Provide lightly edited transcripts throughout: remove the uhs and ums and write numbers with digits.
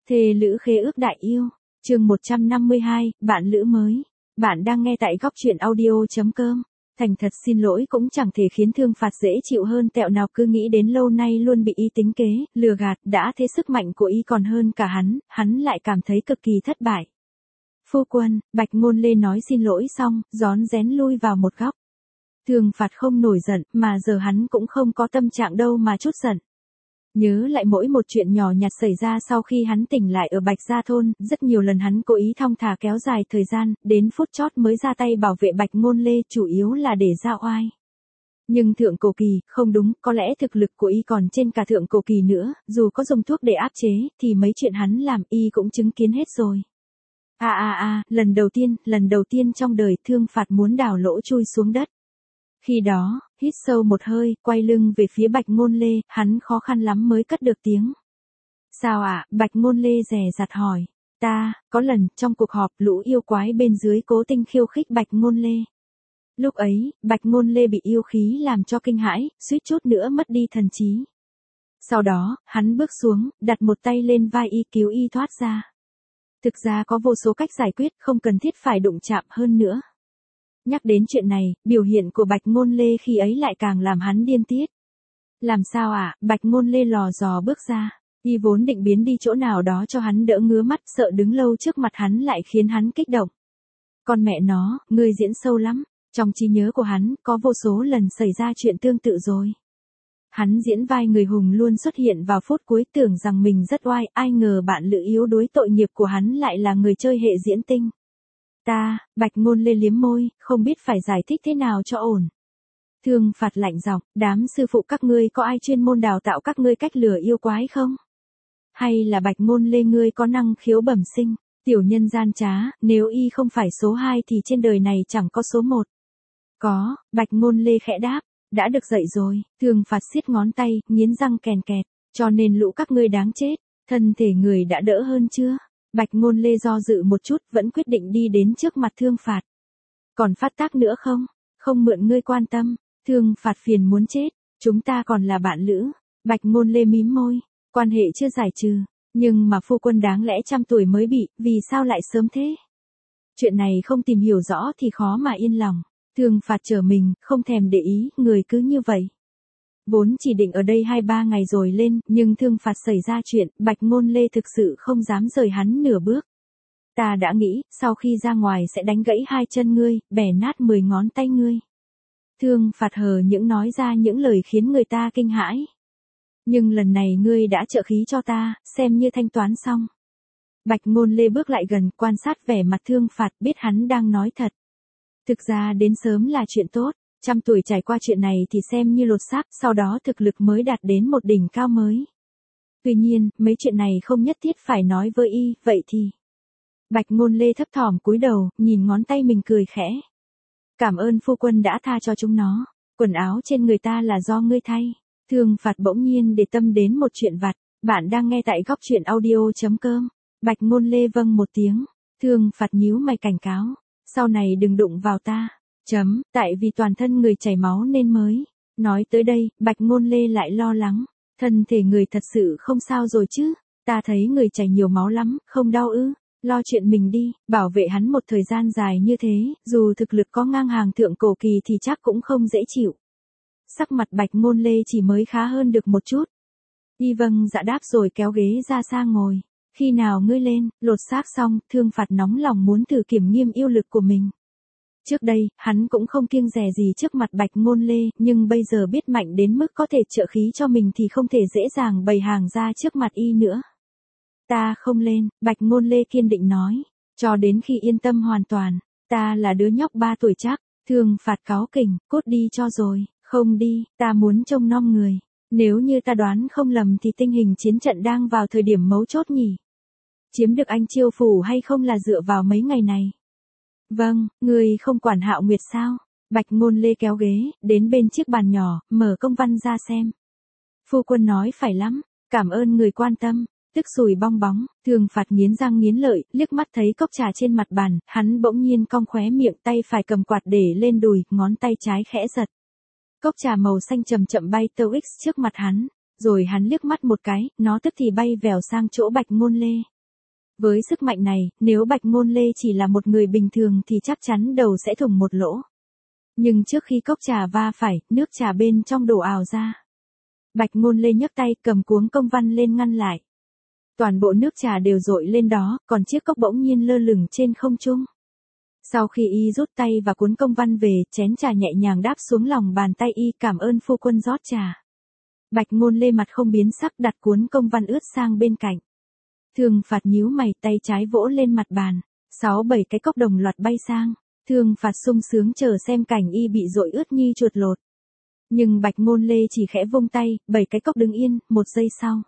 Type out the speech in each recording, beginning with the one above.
Thề lữ khế ước đại yêu, chương 152, bạn lữ mới. Bạn đang nghe tại góc truyện audio.com. Thành thật xin lỗi cũng chẳng thể khiến Thương Phạt dễ chịu hơn tẹo nào, cứ nghĩ đến lâu nay luôn bị y tính kế, lừa gạt, đã thế sức mạnh của y còn hơn cả hắn lại cảm thấy cực kỳ thất bại. Phu quân, Bạch Ngôn Lê nói xin lỗi xong, rón rén lui vào một góc. Thương Phạt không nổi giận, mà giờ hắn cũng không có tâm trạng đâu mà chút giận. Nhớ lại mỗi một chuyện nhỏ nhặt xảy ra sau khi hắn tỉnh lại ở Bạch Gia Thôn, rất nhiều lần hắn cố ý thong thả kéo dài thời gian, đến phút chót mới ra tay bảo vệ Bạch Ngôn Lê, chủ yếu là để ra oai. Nhưng Thượng Cổ Kỳ, không đúng, có lẽ thực lực của y còn trên cả Thượng Cổ Kỳ nữa, dù có dùng thuốc để áp chế, thì mấy chuyện hắn làm y cũng chứng kiến hết rồi. Lần đầu tiên trong đời Thương Phạt muốn đào lỗ chui xuống đất. Khi đó, hít sâu một hơi, quay lưng về phía Bạch Ngôn Lê, hắn khó khăn lắm mới cất được tiếng. Sao ạ? Bạch Ngôn Lê dè dặt hỏi. Có lần, trong cuộc họp, lũ yêu quái bên dưới cố tình khiêu khích Bạch Ngôn Lê. Lúc ấy, Bạch Ngôn Lê bị yêu khí làm cho kinh hãi, suýt chút nữa mất đi thần trí. Sau đó, hắn bước xuống, đặt một tay lên vai y cứu y thoát ra. Thực ra có vô số cách giải quyết, không cần thiết phải đụng chạm hơn nữa. Nhắc đến chuyện này, biểu hiện của Bạch Ngôn Lê khi ấy lại càng làm hắn điên tiết. Làm sao ạ? Bạch Ngôn Lê lò dò bước ra. Y vốn định biến đi chỗ nào đó cho hắn đỡ ngứa mắt, sợ đứng lâu trước mặt hắn lại khiến hắn kích động. Con mẹ nó, ngươi diễn sâu lắm. Trong trí nhớ của hắn, có vô số lần xảy ra chuyện tương tự rồi. Hắn diễn vai người hùng luôn xuất hiện vào phút cuối, tưởng rằng mình rất oai, ai ngờ bạn lữ yếu đuối tội nghiệp của hắn lại là người chơi hệ diễn tinh. Bạch Ngôn Lê liếm môi, không biết phải giải thích thế nào cho ổn. Thương Phạt lạnh giọng, đám sư phụ các ngươi có ai chuyên môn đào tạo các ngươi cách lừa yêu quái không? Hay là Bạch Ngôn Lê ngươi có năng khiếu bẩm sinh, tiểu nhân gian trá, nếu y không phải số 2 thì trên đời này chẳng có số 1. Có, Bạch Ngôn Lê khẽ đáp, đã được dậy rồi. Thương Phạt siết ngón tay, nghiến răng kèn kẹt, cho nên lũ các ngươi đáng chết. Thân thể người đã đỡ hơn chưa? Bạch Ngôn Lê do dự một chút, vẫn quyết định đi đến trước mặt Thương Phạt. Còn phát tác nữa không? Không mượn ngươi quan tâm. Thương Phạt phiền muốn chết. Chúng ta còn là bạn lữ. Bạch Ngôn Lê mím môi. Quan hệ chưa giải trừ. Nhưng mà phu quân đáng lẽ trăm tuổi mới bị, vì sao lại sớm thế? Chuyện này không tìm hiểu rõ thì khó mà yên lòng. Thương Phạt trở mình, không thèm để ý, người cứ như vậy. Vốn chỉ định ở đây 2-3 ngày rồi lên, nhưng Thương Phạt xảy ra chuyện, Bạch Ngôn Lê thực sự không dám rời hắn nửa bước. Ta đã nghĩ, sau khi ra ngoài sẽ đánh gãy 2 chân ngươi, bẻ nát 10 ngón tay ngươi. Thương Phạt hờ những nói ra những lời khiến người ta kinh hãi. Nhưng lần này ngươi đã trợ khí cho ta, xem như thanh toán xong. Bạch Ngôn Lê bước lại gần, quan sát vẻ mặt Thương Phạt, biết hắn đang nói thật. Thực ra đến sớm là chuyện tốt. Trăm tuổi trải qua chuyện này thì xem như lột xác, sau đó thực lực mới đạt đến một đỉnh cao mới. Tuy nhiên, mấy chuyện này không nhất thiết phải nói với y, vậy thì. Bạch Ngôn Lê thấp thỏm cúi đầu, nhìn ngón tay mình cười khẽ. Cảm ơn phu quân đã tha cho chúng nó, quần áo trên người ta là do ngươi thay. Thương Phạt bỗng nhiên để tâm đến một chuyện vặt, bạn đang nghe tại góc truyện audio.com. Bạch Ngôn Lê vâng một tiếng, Thương Phạt nhíu mày cảnh cáo, sau này đừng đụng vào ta. Tại vì toàn thân người chảy máu nên mới. Nói tới đây, Bạch Ngôn Lê lại lo lắng. Thân thể người thật sự không sao rồi chứ? Ta thấy người chảy nhiều máu lắm, không đau ư? Lo chuyện mình đi, bảo vệ hắn một thời gian dài như thế, dù thực lực có ngang hàng Thượng Cổ Kỳ thì chắc cũng không dễ chịu. Sắc mặt Bạch Ngôn Lê chỉ mới khá hơn được một chút. Y vâng dạ đáp rồi kéo ghế ra sang ngồi. Khi nào ngươi lên, lột xác xong, Thương Phạt nóng lòng muốn thử kiểm nghiệm yêu lực của mình. Trước đây, hắn cũng không kiêng dè gì trước mặt Bạch Ngôn Lê, nhưng bây giờ biết mạnh đến mức có thể trợ khí cho mình thì không thể dễ dàng bày hàng ra trước mặt y nữa. Ta không lên, Bạch Ngôn Lê kiên định nói, cho đến khi yên tâm hoàn toàn, ta là đứa nhóc 3 tuổi chắc. Thương Phạt cáu kỉnh, cút đi cho rồi, không đi, ta muốn trông nom người. Nếu như ta đoán không lầm thì tình hình chiến trận đang vào thời điểm mấu chốt nhỉ. Chiếm được Anh Chiêu Phủ hay không là dựa vào mấy ngày này. Vâng, người không quản Hạo Nguyệt sao? Bạch Ngôn Lê kéo ghế, đến bên chiếc bàn nhỏ, mở công văn ra xem. Phu quân nói phải lắm, cảm ơn người quan tâm. Tức sùi bong bóng, Thương Phạt nghiến răng nghiến lợi, liếc mắt thấy cốc trà trên mặt bàn, hắn bỗng nhiên cong khóe miệng, tay phải cầm quạt để lên đùi, ngón tay trái khẽ giật. Cốc trà màu xanh chậm chậm bay tâu x trước mặt hắn, rồi hắn liếc mắt một cái, nó tức thì bay vèo sang chỗ Bạch Ngôn Lê. Với sức mạnh này, nếu Bạch Ngôn Lê chỉ là một người bình thường thì chắc chắn đầu sẽ thủng một lỗ. Nhưng trước khi cốc trà va phải, nước trà bên trong đổ ào ra. Bạch Ngôn Lê nhấc tay cầm cuống công văn lên ngăn lại. Toàn bộ nước trà đều dội lên đó, còn chiếc cốc bỗng nhiên lơ lửng trên không trung. Sau khi y rút tay và cuốn công văn về, chén trà nhẹ nhàng đáp xuống lòng bàn tay y, cảm ơn phu quân rót trà. Bạch Ngôn Lê mặt không biến sắc đặt cuốn công văn ướt sang bên cạnh. Thương Phạt nhíu mày, tay trái vỗ lên mặt bàn. 6-7 cái cốc đồng loạt bay sang. Thương Phạt sung sướng chờ xem cảnh y bị dội ướt như chuột lột. Nhưng Bạch Ngôn Lê chỉ khẽ vung tay, 7 cái cốc đứng yên, 1 giây sau.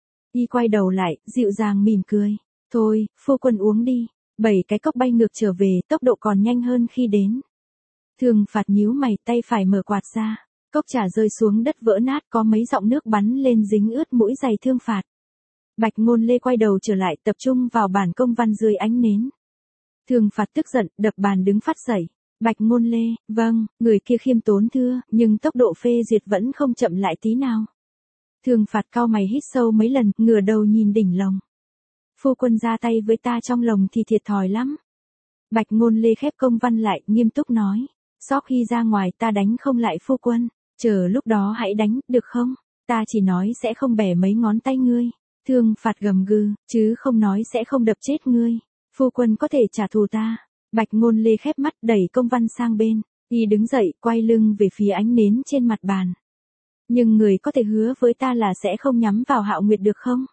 Y quay đầu lại, dịu dàng mỉm cười. Thôi, phu quân uống đi. 7 cái cốc bay ngược trở về, tốc độ còn nhanh hơn khi đến. Thương Phạt nhíu mày, tay phải mở quạt ra. Cốc trà rơi xuống đất vỡ nát, có mấy giọt nước bắn lên dính ướt mũi giày Thương Phạt. Bạch Ngôn Lê quay đầu trở lại, tập trung vào bản công văn dưới ánh nến. Thương Phạt tức giận, đập bàn đứng phát dậy. Bạch Ngôn Lê, vâng, người kia khiêm tốn thưa, nhưng tốc độ phê duyệt vẫn không chậm lại tí nào. Thương Phạt cau mày hít sâu mấy lần, ngửa đầu nhìn đỉnh lồng. Phu quân ra tay với ta trong lồng thì thiệt thòi lắm. Bạch Ngôn Lê khép công văn lại, nghiêm túc nói. Sau khi ra ngoài ta đánh không lại phu quân, chờ lúc đó hãy đánh, được không? Ta chỉ nói sẽ không bẻ mấy ngón tay ngươi. Thương Phạt gầm gừ, chứ không nói sẽ không đập chết ngươi. Phu quân có thể trả thù ta. Bạch Ngôn Lê khép mắt đẩy công văn sang bên. Y đứng dậy, quay lưng về phía ánh nến trên mặt bàn. Nhưng người có thể hứa với ta là sẽ không nhắm vào Hạo Nguyệt được không?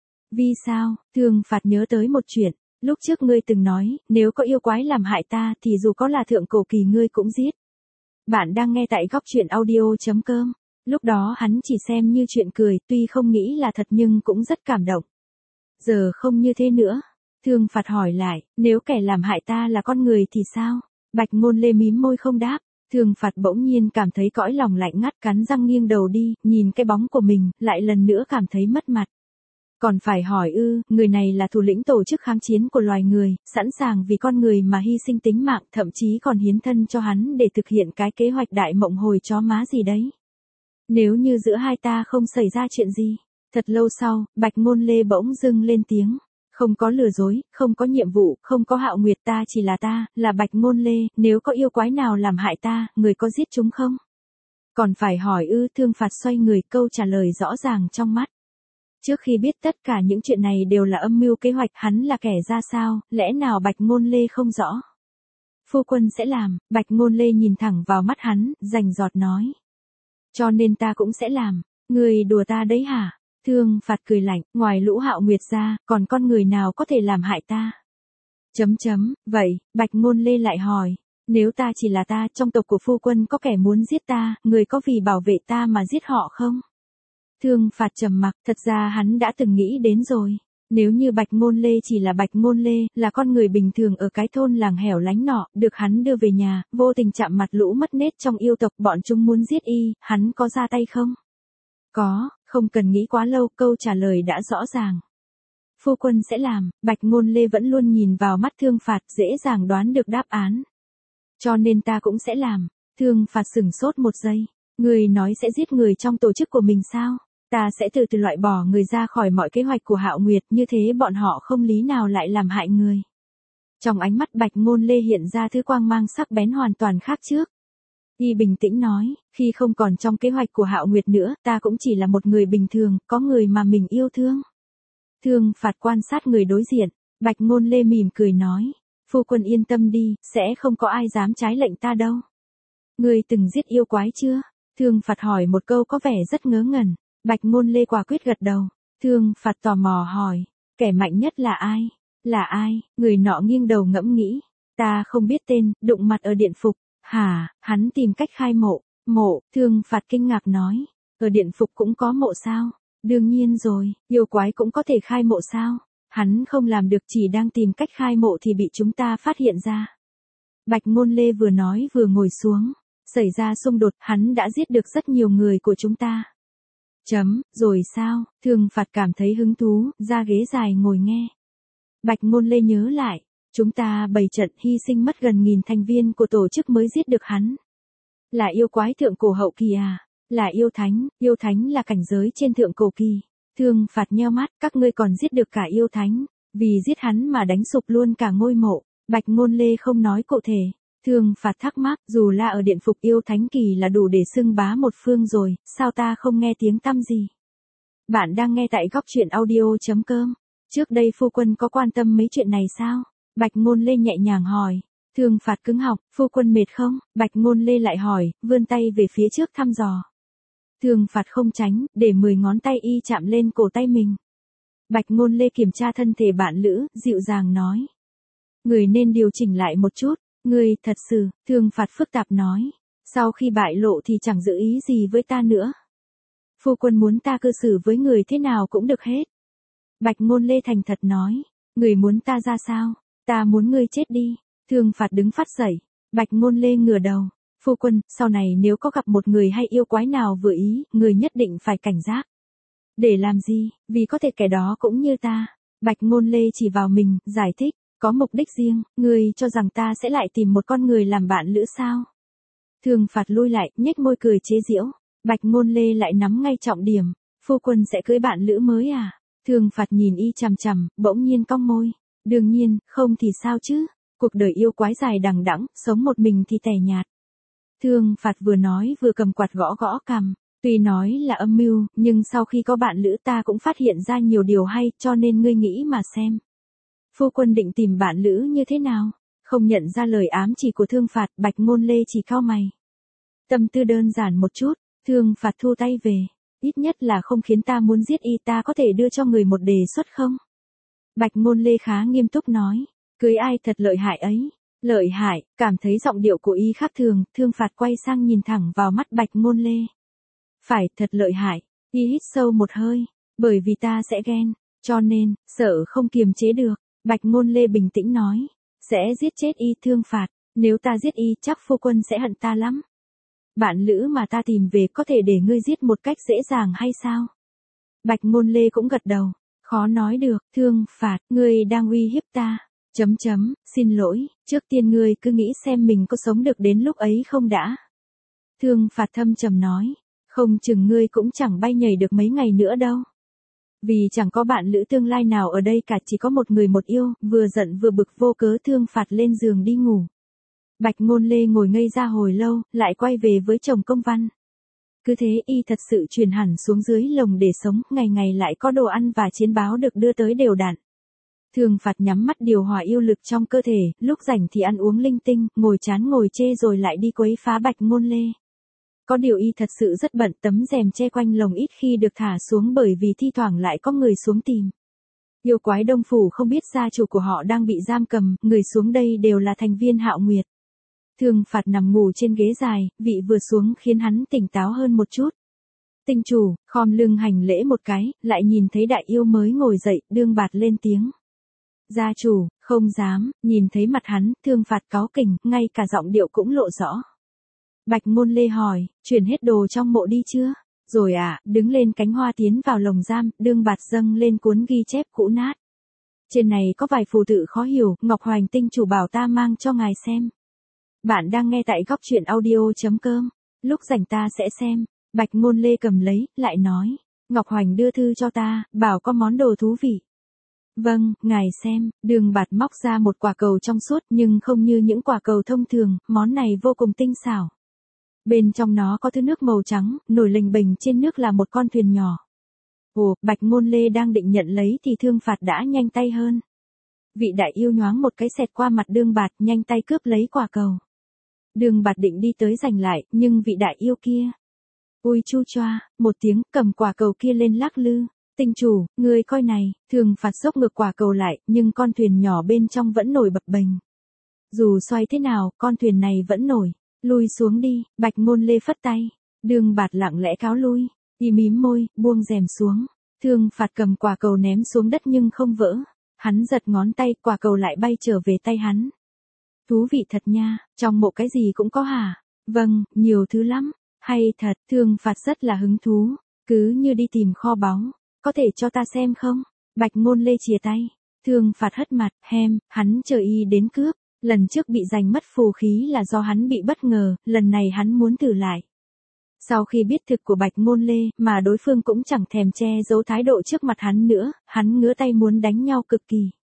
Vì sao? Thương Phạt nhớ tới một chuyện. Lúc trước ngươi từng nói, nếu có yêu quái làm hại ta thì dù có là thượng cổ kỳ ngươi cũng giết. Bạn đang nghe tại góc truyện audio.com. Lúc đó hắn chỉ xem như chuyện cười, tuy không nghĩ là thật nhưng cũng rất cảm động. Giờ không như thế nữa. Thương Phạt hỏi lại, nếu kẻ làm hại ta là con người thì sao? Bạch Ngôn Lê mím môi không đáp. Thương Phạt bỗng nhiên cảm thấy cõi lòng lạnh ngắt, cắn răng nghiêng đầu đi, nhìn cái bóng của mình, lại lần nữa cảm thấy mất mặt. Còn phải hỏi ư, người này là thủ lĩnh tổ chức kháng chiến của loài người, sẵn sàng vì con người mà hy sinh tính mạng, thậm chí còn hiến thân cho hắn để thực hiện cái kế hoạch đại mộng hồi chó má gì đấy. Nếu như giữa hai ta không xảy ra chuyện gì. Thật lâu sau, Bạch Ngôn Lê bỗng dưng lên tiếng. Không có lừa dối, không có nhiệm vụ, không có Hạo Nguyệt, ta chỉ là ta, là Bạch Ngôn Lê, nếu có yêu quái nào làm hại ta, người có giết chúng không? Còn phải hỏi ư? Thương Phạt xoay người, câu trả lời rõ ràng trong mắt. Trước khi biết tất cả những chuyện này đều là âm mưu kế hoạch, hắn là kẻ ra sao, lẽ nào Bạch Ngôn Lê không rõ? Phu quân sẽ làm. Bạch Ngôn Lê nhìn thẳng vào mắt hắn, rành rọt nói. Cho nên ta cũng sẽ làm. Người đùa ta đấy hả? Thương Phạt cười lạnh, ngoài Lũ Hạo Nguyệt ra, còn con người nào có thể làm hại ta? Vậy, Bạch Ngôn Lê lại hỏi, nếu ta chỉ là ta, trong tộc của phu quân có kẻ muốn giết ta, người có vì bảo vệ ta mà giết họ không? Thương Phạt trầm mặc, thật ra hắn đã từng nghĩ đến rồi. Nếu như Bạch Ngôn Lê chỉ là Bạch Ngôn Lê, là con người bình thường ở cái thôn làng hẻo lánh nọ, được hắn đưa về nhà, vô tình chạm mặt lũ mất nết trong yêu tộc, bọn chúng muốn giết y, hắn có ra tay không? Có, không cần nghĩ quá lâu, câu trả lời đã rõ ràng. Phu quân sẽ làm. Bạch Ngôn Lê vẫn luôn nhìn vào mắt Thương Phạt, dễ dàng đoán được đáp án. Cho nên ta cũng sẽ làm. Thương Phạt sửng sốt một giây. Người nói sẽ giết người trong tổ chức của mình sao? Ta sẽ từ từ loại bỏ người ra khỏi mọi kế hoạch của Hạo Nguyệt, như thế bọn họ không lý nào lại làm hại người. Trong ánh mắt Bạch Ngôn Lê hiện ra thứ quang mang sắc bén hoàn toàn khác trước. Y bình tĩnh nói, khi không còn trong kế hoạch của Hạo Nguyệt nữa, ta cũng chỉ là một người bình thường, có người mà mình yêu thương. Thương Phạt quan sát người đối diện, Bạch Ngôn Lê mỉm cười nói, phu quân yên tâm đi, sẽ không có ai dám trái lệnh ta đâu. Ngươi từng giết yêu quái chưa? Thương Phạt hỏi một câu có vẻ rất ngớ ngẩn. Bạch Ngôn Lê quả quyết gật đầu. Thương Phạt tò mò hỏi, kẻ mạnh nhất là ai? Là ai? Người nọ nghiêng đầu ngẫm nghĩ. Ta không biết tên, đụng mặt ở điện phục. Hả? Hắn tìm cách khai mộ. Mộ? Thương Phạt kinh ngạc nói. Ở điện phục cũng có mộ sao? Đương nhiên rồi, yêu quái cũng có thể khai mộ sao? Hắn không làm được, chỉ đang tìm cách khai mộ thì bị chúng ta phát hiện ra. Bạch Ngôn Lê vừa nói vừa ngồi xuống. Xảy ra xung đột, hắn đã giết được rất nhiều người của chúng ta. Rồi sao? Thương Phạt cảm thấy hứng thú, ra ghế dài ngồi nghe. Bạch Ngôn Lê nhớ lại, chúng ta bày trận hy sinh mất gần 1000 thành viên của tổ chức mới giết được hắn. Là yêu quái thượng cổ hậu kỳ à? Là yêu thánh là cảnh giới trên thượng cổ kỳ. Thương Phạt nheo mắt, các ngươi còn giết được cả yêu thánh. Vì giết hắn mà đánh sụp luôn cả ngôi mộ, Bạch Ngôn Lê không nói cụ thể. Thương Phạt thắc mắc, dù là ở điện phục yêu thánh kỳ là đủ để xưng bá một phương rồi, sao ta không nghe tiếng tăm gì? Bạn đang nghe tại góc truyện audio.com. Trước đây phu quân có quan tâm mấy chuyện này sao? Bạch Ngôn Lê nhẹ nhàng hỏi. Thương Phạt cứng họng, phu quân mệt không? Bạch Ngôn Lê lại hỏi, vươn tay về phía trước thăm dò. Thương Phạt không tránh, để 10 ngón tay y chạm lên cổ tay mình. Bạch Ngôn Lê kiểm tra thân thể bạn lữ, dịu dàng nói. Người nên điều chỉnh lại một chút, người thật sự, Thương Phạt phức tạp nói. Sau khi bại lộ thì chẳng giữ ý gì với ta nữa. Phu quân muốn ta cư xử với người thế nào cũng được hết. Bạch Ngôn Lê thành thật nói. Người muốn ta ra sao? Ta muốn ngươi chết đi. Thương Phạt đứng phát dậy. Bạch Ngôn Lê ngửa đầu. Phu quân, sau này nếu có gặp một người hay yêu quái nào vừa ý, người nhất định phải cảnh giác. Để làm gì? Vì có thể kẻ đó cũng như ta. Bạch Ngôn Lê chỉ vào mình, giải thích. Có mục đích riêng, ngươi cho rằng ta sẽ lại tìm một con người làm bạn lữ sao? Thương Phạt lui lại, nhếch môi cười chế giễu. Bạch Ngôn Lê lại nắm ngay trọng điểm. Phu quân sẽ cưới bạn lữ mới à? Thương Phạt nhìn y chằm chằm, bỗng nhiên cong môi. Đương nhiên, không thì sao chứ? Cuộc đời yêu quái dài đằng đẵng, sống một mình thì tẻ nhạt. Thương Phạt vừa nói vừa cầm quạt gõ gõ cằm. Tuy nói là âm mưu, nhưng sau khi có bạn lữ ta cũng phát hiện ra nhiều điều hay, cho nên ngươi nghĩ mà xem. Phu quân định tìm bạn lữ như thế nào? Không nhận ra lời ám chỉ của Thương Phạt, Bạch Ngôn Lê chỉ cau mày. Tâm tư đơn giản một chút, Thương Phạt thu tay về. Ít nhất là không khiến ta muốn giết y, ta có thể đưa cho người một đề xuất không? Bạch Ngôn Lê khá nghiêm túc nói. Cưới ai thật lợi hại ấy. Lợi hại, cảm thấy giọng điệu của y khác thường, Thương Phạt quay sang nhìn thẳng vào mắt Bạch Ngôn Lê. Phải, thật lợi hại. Y hít sâu một hơi. Bởi vì ta sẽ ghen, cho nên, sợ không kiềm chế được. Bạch Ngôn Lê bình tĩnh nói. Sẽ giết chết y. Thương Phạt. Nếu ta giết y chắc phu quân sẽ hận ta lắm. Bạn lữ mà ta tìm về có thể để ngươi giết một cách dễ dàng hay sao? Bạch Ngôn Lê cũng gật đầu. Khó nói được. Thương Phạt, ngươi đang uy hiếp ta. Xin lỗi, trước tiên ngươi cứ nghĩ xem mình có sống được đến lúc ấy không đã. Thương Phạt thâm trầm nói. Không chừng ngươi cũng chẳng bay nhảy được mấy ngày nữa đâu. Vì chẳng có bạn lữ tương lai nào ở đây cả, chỉ có một người một yêu, vừa giận vừa bực vô cớ Thương Phạt lên giường đi ngủ. Bạch Ngôn Lê ngồi ngây ra hồi lâu, lại quay về với chồng Công Văn. Cứ thế y thật sự truyền hẳn xuống dưới lồng để sống, ngày ngày lại có đồ ăn và chiến báo được đưa tới đều đặn. Thương Phạt nhắm mắt điều hòa yêu lực trong cơ thể, lúc rảnh thì ăn uống linh tinh, ngồi chán ngồi chê rồi lại đi quấy phá Bạch Ngôn Lê. Có điều y thật sự rất bận, tấm rèm che quanh lồng ít khi được thả xuống bởi vì thi thoảng lại có người xuống tìm. Yêu quái Đông Phủ không biết gia chủ của họ đang bị giam cầm, người xuống đây đều là thành viên Hạo Nguyệt. Thương Phạt nằm ngủ trên ghế dài, vị vừa xuống khiến hắn tỉnh táo hơn một chút. Tinh chủ, khom lưng hành lễ một cái, lại nhìn thấy đại yêu mới ngồi dậy, đương bạt lên tiếng. Gia chủ, không dám, nhìn thấy mặt hắn, Thương Phạt cáu kỉnh, ngay cả giọng điệu cũng lộ rõ. Bạch Ngôn Lê hỏi, chuyển hết đồ trong mộ đi chưa? Rồi à, đứng lên cánh hoa tiến vào lồng giam, đương bạt dâng lên cuốn ghi chép cũ nát. Trên này có vài phù tự khó hiểu, Ngọc Hoành tinh chủ bảo ta mang cho ngài xem. Bạn đang nghe tại góc truyện audio.com. Lúc rảnh ta sẽ xem. Bạch Ngôn Lê cầm lấy, lại nói. Ngọc Hoành đưa thư cho ta, bảo có món đồ thú vị. Vâng, ngài xem. Đường bạt móc ra một quả cầu trong suốt nhưng không như những quả cầu thông thường, món này vô cùng tinh xảo. Bên trong nó có thứ nước màu trắng, nổi lềnh bềnh trên nước là một con thuyền nhỏ. Ồ, Bạch Ngôn Lê đang định nhận lấy thì Thương Phạt đã nhanh tay hơn. Vị đại yêu nhoáng một cái xẹt qua mặt đương bạt, nhanh tay cướp lấy quả cầu. Đường bạt định đi tới giành lại, nhưng vị đại yêu kia. Ui chu choa, một tiếng, cầm quả cầu kia lên lắc lư. Tinh chủ, ngươi coi này, Thương Phạt xốc ngược quả cầu lại, nhưng con thuyền nhỏ bên trong vẫn nổi bập bềnh. Dù xoay thế nào, con thuyền này vẫn nổi. Lui xuống đi, Bạch Ngôn Lê phất tay. Đường bạt lặng lẽ cáo lui. Y mím môi, buông rèm xuống. Thương Phạt cầm quả cầu ném xuống đất nhưng không vỡ. Hắn giật ngón tay, quả cầu lại bay trở về tay hắn. Thú vị thật nha, trong mộ cái gì cũng có hả? Vâng, nhiều thứ lắm. Hay thật, Thương Phạt rất là hứng thú. Cứ như đi tìm kho báu. Có thể cho ta xem không? Bạch Ngôn Lê chìa tay. Thương Phạt hất mặt, hắn chờ y đến cướp. Lần trước bị giành mất phù khí là do hắn bị bất ngờ, lần này hắn muốn thử lại. Sau khi biết thực của Bạch Ngôn Lê, mà đối phương cũng chẳng thèm che giấu thái độ trước mặt hắn nữa, hắn ngứa tay muốn đánh nhau cực kỳ.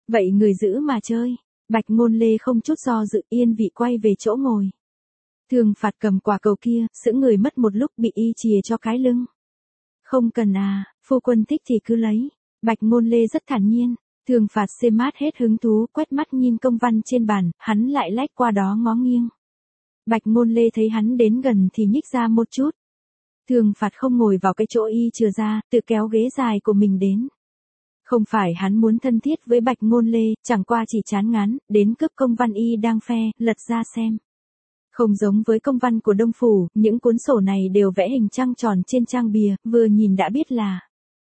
Vậy người giữ mà chơi. Bạch Ngôn Lê không chút do dự yên vị quay về chỗ ngồi. Thường phạt cầm quả cầu kia, sững người mất một lúc bị y chìa cho cái lưng. Không cần à, phu quân thích thì cứ lấy. Bạch Ngôn Lê rất thản nhiên. Thường phạt xê mát hết hứng thú quét mắt nhìn công văn trên bàn, hắn lại lách qua đó ngó nghiêng. Bạch Ngôn Lê thấy hắn đến gần thì nhích ra một chút. Thường phạt không ngồi vào cái chỗ y chừa ra, tự kéo ghế dài của mình đến. Không phải hắn muốn thân thiết với Bạch Ngôn Lê, chẳng qua chỉ chán ngán, đến cướp công văn y đang phe, lật ra xem. Không giống với công văn của Đông Phủ, những cuốn sổ này đều vẽ hình trăng tròn trên trang bìa, vừa nhìn đã biết là.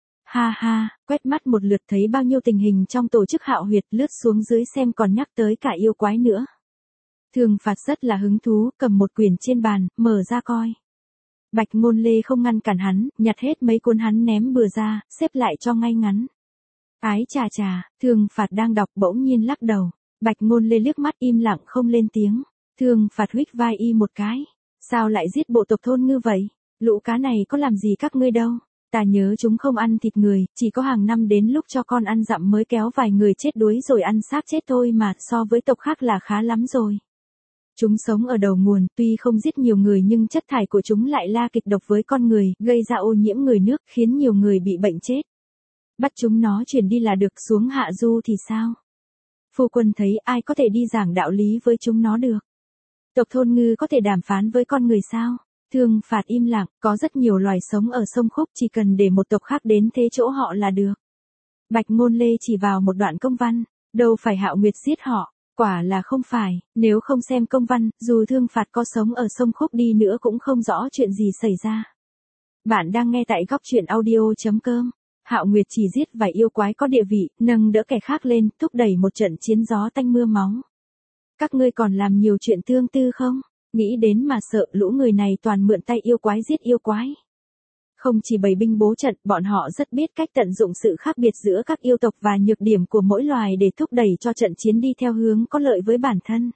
Ha ha, quét mắt một lượt thấy bao nhiêu tình hình trong tổ chức Hạo Huyệt, lướt xuống dưới xem còn nhắc tới cả yêu quái nữa. Thường phạt rất là hứng thú, cầm một quyển trên bàn, mở ra coi. Bạch Ngôn Lê không ngăn cản hắn, nhặt hết mấy cuốn hắn ném bừa ra, xếp lại cho ngay ngắn. Ái chà chà, Thường phạt đang đọc bỗng nhiên lắc đầu. Bạch Ngôn Lê liếc mắt im lặng không lên tiếng. Thường phạt huých vai y một cái. Sao lại giết bộ tộc Thôn Ngư vậy? Lũ cá này có làm gì các ngươi đâu. Ta nhớ chúng không ăn thịt người, chỉ có hàng năm đến lúc cho con ăn dặm mới kéo vài người chết đuối rồi ăn xác chết thôi mà, so với tộc khác là khá lắm rồi. Chúng sống ở đầu nguồn, tuy không giết nhiều người nhưng chất thải của chúng lại la kịch độc với con người, gây ra ô nhiễm người nước, khiến nhiều người bị bệnh chết. Bắt chúng nó chuyển đi là được, xuống hạ du thì sao? Phu quân thấy ai có thể đi giảng đạo lý với chúng nó được? Tộc Thôn Ngư có thể đàm phán với con người sao? Thường phạt im lặng, có rất nhiều loài sống ở sông Khúc, chỉ cần để một tộc khác đến thế chỗ họ là được. Bạch Ngôn Lê chỉ vào một đoạn công văn, đâu phải Hạo Nguyệt giết họ, quả là không phải, nếu không xem công văn, dù Thương phạt có sống ở sông Khúc đi nữa cũng không rõ chuyện gì xảy ra. Bạn đang nghe tại góc truyện audio.com. Hạo Nguyệt chỉ giết vài yêu quái có địa vị, nâng đỡ kẻ khác lên, thúc đẩy một trận chiến gió tanh mưa máu. Các ngươi còn làm nhiều chuyện tương tư không? Nghĩ đến mà sợ, lũ người này toàn mượn tay yêu quái giết yêu quái. Không chỉ bày binh bố trận, bọn họ rất biết cách tận dụng sự khác biệt giữa các yêu tộc và nhược điểm của mỗi loài để thúc đẩy cho trận chiến đi theo hướng có lợi với bản thân.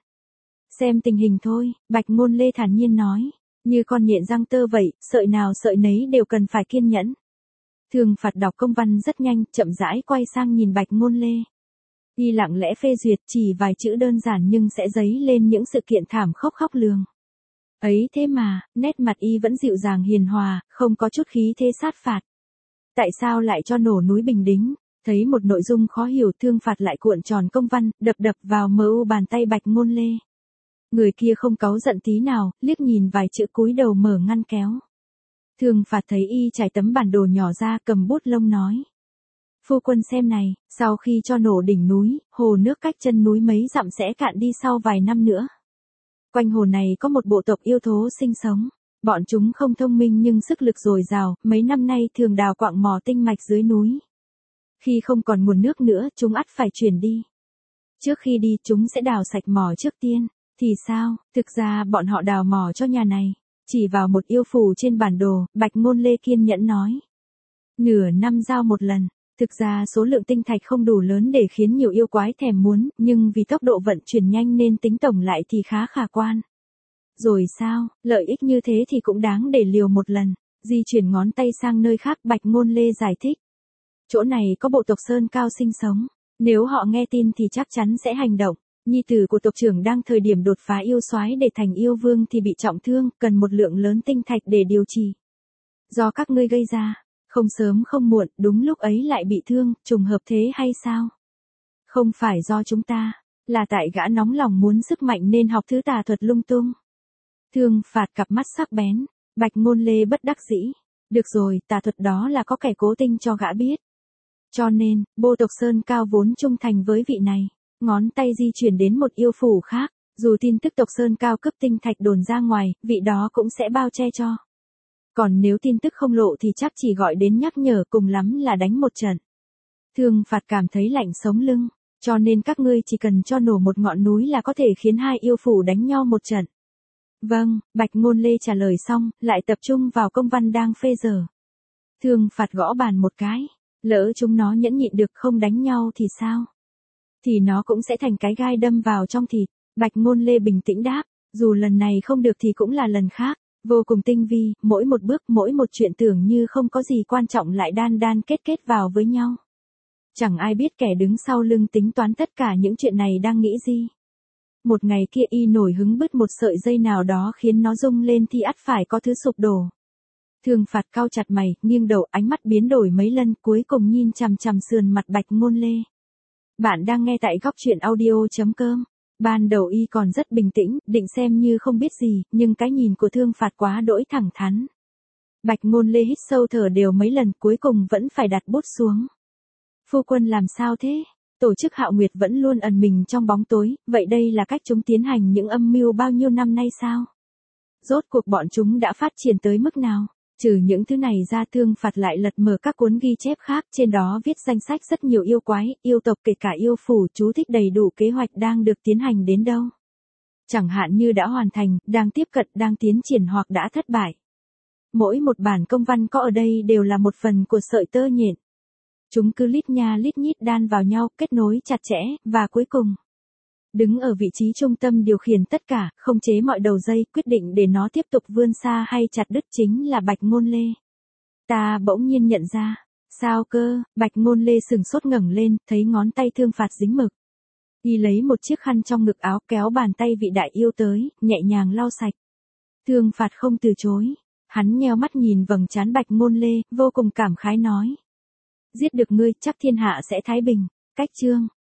Xem tình hình thôi, Bạch Ngôn Lê thản nhiên nói, như con nhện răng tơ vậy, sợi nào sợi nấy đều cần phải kiên nhẫn. Thường phạt đọc công văn rất nhanh, chậm rãi quay sang nhìn Bạch Ngôn Lê. Y lặng lẽ phê duyệt, chỉ vài chữ đơn giản nhưng sẽ dấy lên những sự kiện thảm khốc khóc lường. Ấy thế mà, nét mặt y vẫn dịu dàng hiền hòa, không có chút khí thế sát phạt. Tại sao lại cho nổ núi Bình Đính? Thấy một nội dung khó hiểu, Thương phạt lại cuộn tròn công văn, đập vào mu bàn tay Bạch Ngôn Lê. Người kia không cáu giận tí nào, liếc nhìn vài chữ cúi đầu mở ngăn kéo. Thường phạt thấy y trải tấm bản đồ nhỏ ra, cầm bút lông nói. Phu quân xem này, sau khi cho nổ đỉnh núi, hồ nước cách chân núi mấy dặm sẽ cạn đi sau vài năm nữa. Quanh hồ này có một bộ tộc yêu thố sinh sống. Bọn chúng không thông minh nhưng sức lực dồi dào, mấy năm nay thường đào quạng mỏ tinh mạch dưới núi. Khi không còn nguồn nước nữa, chúng ắt phải chuyển đi. Trước khi đi, chúng sẽ đào sạch mỏ trước tiên. Thì sao, thực ra bọn họ đào mỏ cho nhà này. Chỉ vào một yêu phủ trên bản đồ, Bạch Ngôn Lê kiên nhẫn nói. Nửa năm giao một lần. Thực ra số lượng tinh thạch không đủ lớn để khiến nhiều yêu quái thèm muốn, nhưng vì tốc độ vận chuyển nhanh nên tính tổng lại thì khá khả quan. Rồi sao, lợi ích như thế thì cũng đáng để liều một lần. Di chuyển ngón tay sang nơi khác, Bạch Ngôn Lê giải thích. Chỗ này có bộ tộc Sơn Cao sinh sống. Nếu họ nghe tin thì chắc chắn sẽ hành động. Nhi tử của tộc trưởng đang thời điểm đột phá yêu soái để thành yêu vương thì bị trọng thương, cần một lượng lớn tinh thạch để điều trị. Do các ngươi gây ra. Không sớm không muộn, đúng lúc ấy lại bị thương, trùng hợp thế hay sao? Không phải do chúng ta, là tại gã nóng lòng muốn sức mạnh nên học thứ tà thuật lung tung. Thương phạt cặp mắt sắc bén, Bạch Ngôn Lê bất đắc dĩ. Được rồi, tà thuật đó là có kẻ cố tình cho gã biết. Cho nên, bộ tộc Sơn Cao vốn trung thành với vị này, ngón tay di chuyển đến một yêu phủ khác, dù tin tức tộc Sơn Cao cướp tinh thạch đồn ra ngoài, vị đó cũng sẽ bao che cho. Còn nếu tin tức không lộ thì chắc chỉ gọi đến nhắc nhở, cùng lắm là đánh một trận. Thương phạt cảm thấy lạnh sống lưng, cho nên các ngươi chỉ cần cho nổ một ngọn núi là có thể khiến hai yêu phủ đánh nhau một trận. Vâng, Bạch Ngôn Lê trả lời xong, lại tập trung vào công văn đang phê dở. Thương phạt gõ bàn một cái, lỡ chúng nó nhẫn nhịn được không đánh nhau thì sao? Thì nó cũng sẽ thành cái gai đâm vào trong thịt. Bạch Ngôn Lê bình tĩnh đáp, dù lần này không được thì cũng là lần khác. Vô cùng tinh vi, mỗi một bước, mỗi một chuyện tưởng như không có gì quan trọng lại đan kết vào với nhau. Chẳng ai biết kẻ đứng sau lưng tính toán tất cả những chuyện này đang nghĩ gì. Một ngày kia y nổi hứng bứt một sợi dây nào đó khiến nó rung lên thì ắt phải có thứ sụp đổ. Thương Phạt cau chặt mày, nghiêng đầu, ánh mắt biến đổi mấy lần, cuối cùng nhìn chằm chằm sườn mặt Bạch Ngôn Lê. Bạn đang nghe tại góc truyện audio.com. Ban đầu y còn rất bình tĩnh, định xem như không biết gì, nhưng cái nhìn của Thương Phạt quá đỗi thẳng thắn. Bạch Ngôn Lê hít sâu thở đều mấy lần, cuối cùng vẫn phải đặt bút xuống. Phu quân làm sao thế? Tổ chức Hạo Nguyệt vẫn luôn ẩn mình trong bóng tối, vậy đây là cách chúng tiến hành những âm mưu bao nhiêu năm nay sao? Rốt cuộc bọn chúng đã phát triển tới mức nào? Trừ những thứ này ra, Thương Phạt lại lật mở các cuốn ghi chép khác, trên đó viết danh sách rất nhiều yêu quái, yêu tộc, kể cả yêu phủ, chú thích đầy đủ kế hoạch đang được tiến hành đến đâu. Chẳng hạn như đã hoàn thành, đang tiếp cận, đang tiến triển hoặc đã thất bại. Mỗi một bản công văn có ở đây đều là một phần của sợi tơ nhện. Chúng cứ lít nha lít nhít đan vào nhau, kết nối chặt chẽ, và cuối cùng, đứng ở vị trí trung tâm điều khiển tất cả, khống chế mọi đầu dây, quyết định để nó tiếp tục vươn xa hay chặt đứt chính là Bạch Ngôn Lê. Ta bỗng nhiên nhận ra. Sao cơ? Bạch Ngôn Lê sừng sốt ngẩng lên, thấy ngón tay Thương Phạt dính mực. Y lấy một chiếc khăn trong ngực áo, kéo bàn tay vị đại yêu tới, nhẹ nhàng lau sạch. Thương Phạt không từ chối. Hắn nheo mắt nhìn vầng trán Bạch Ngôn Lê, vô cùng cảm khái nói. Giết được ngươi, chắc thiên hạ sẽ thái bình. Cách chương.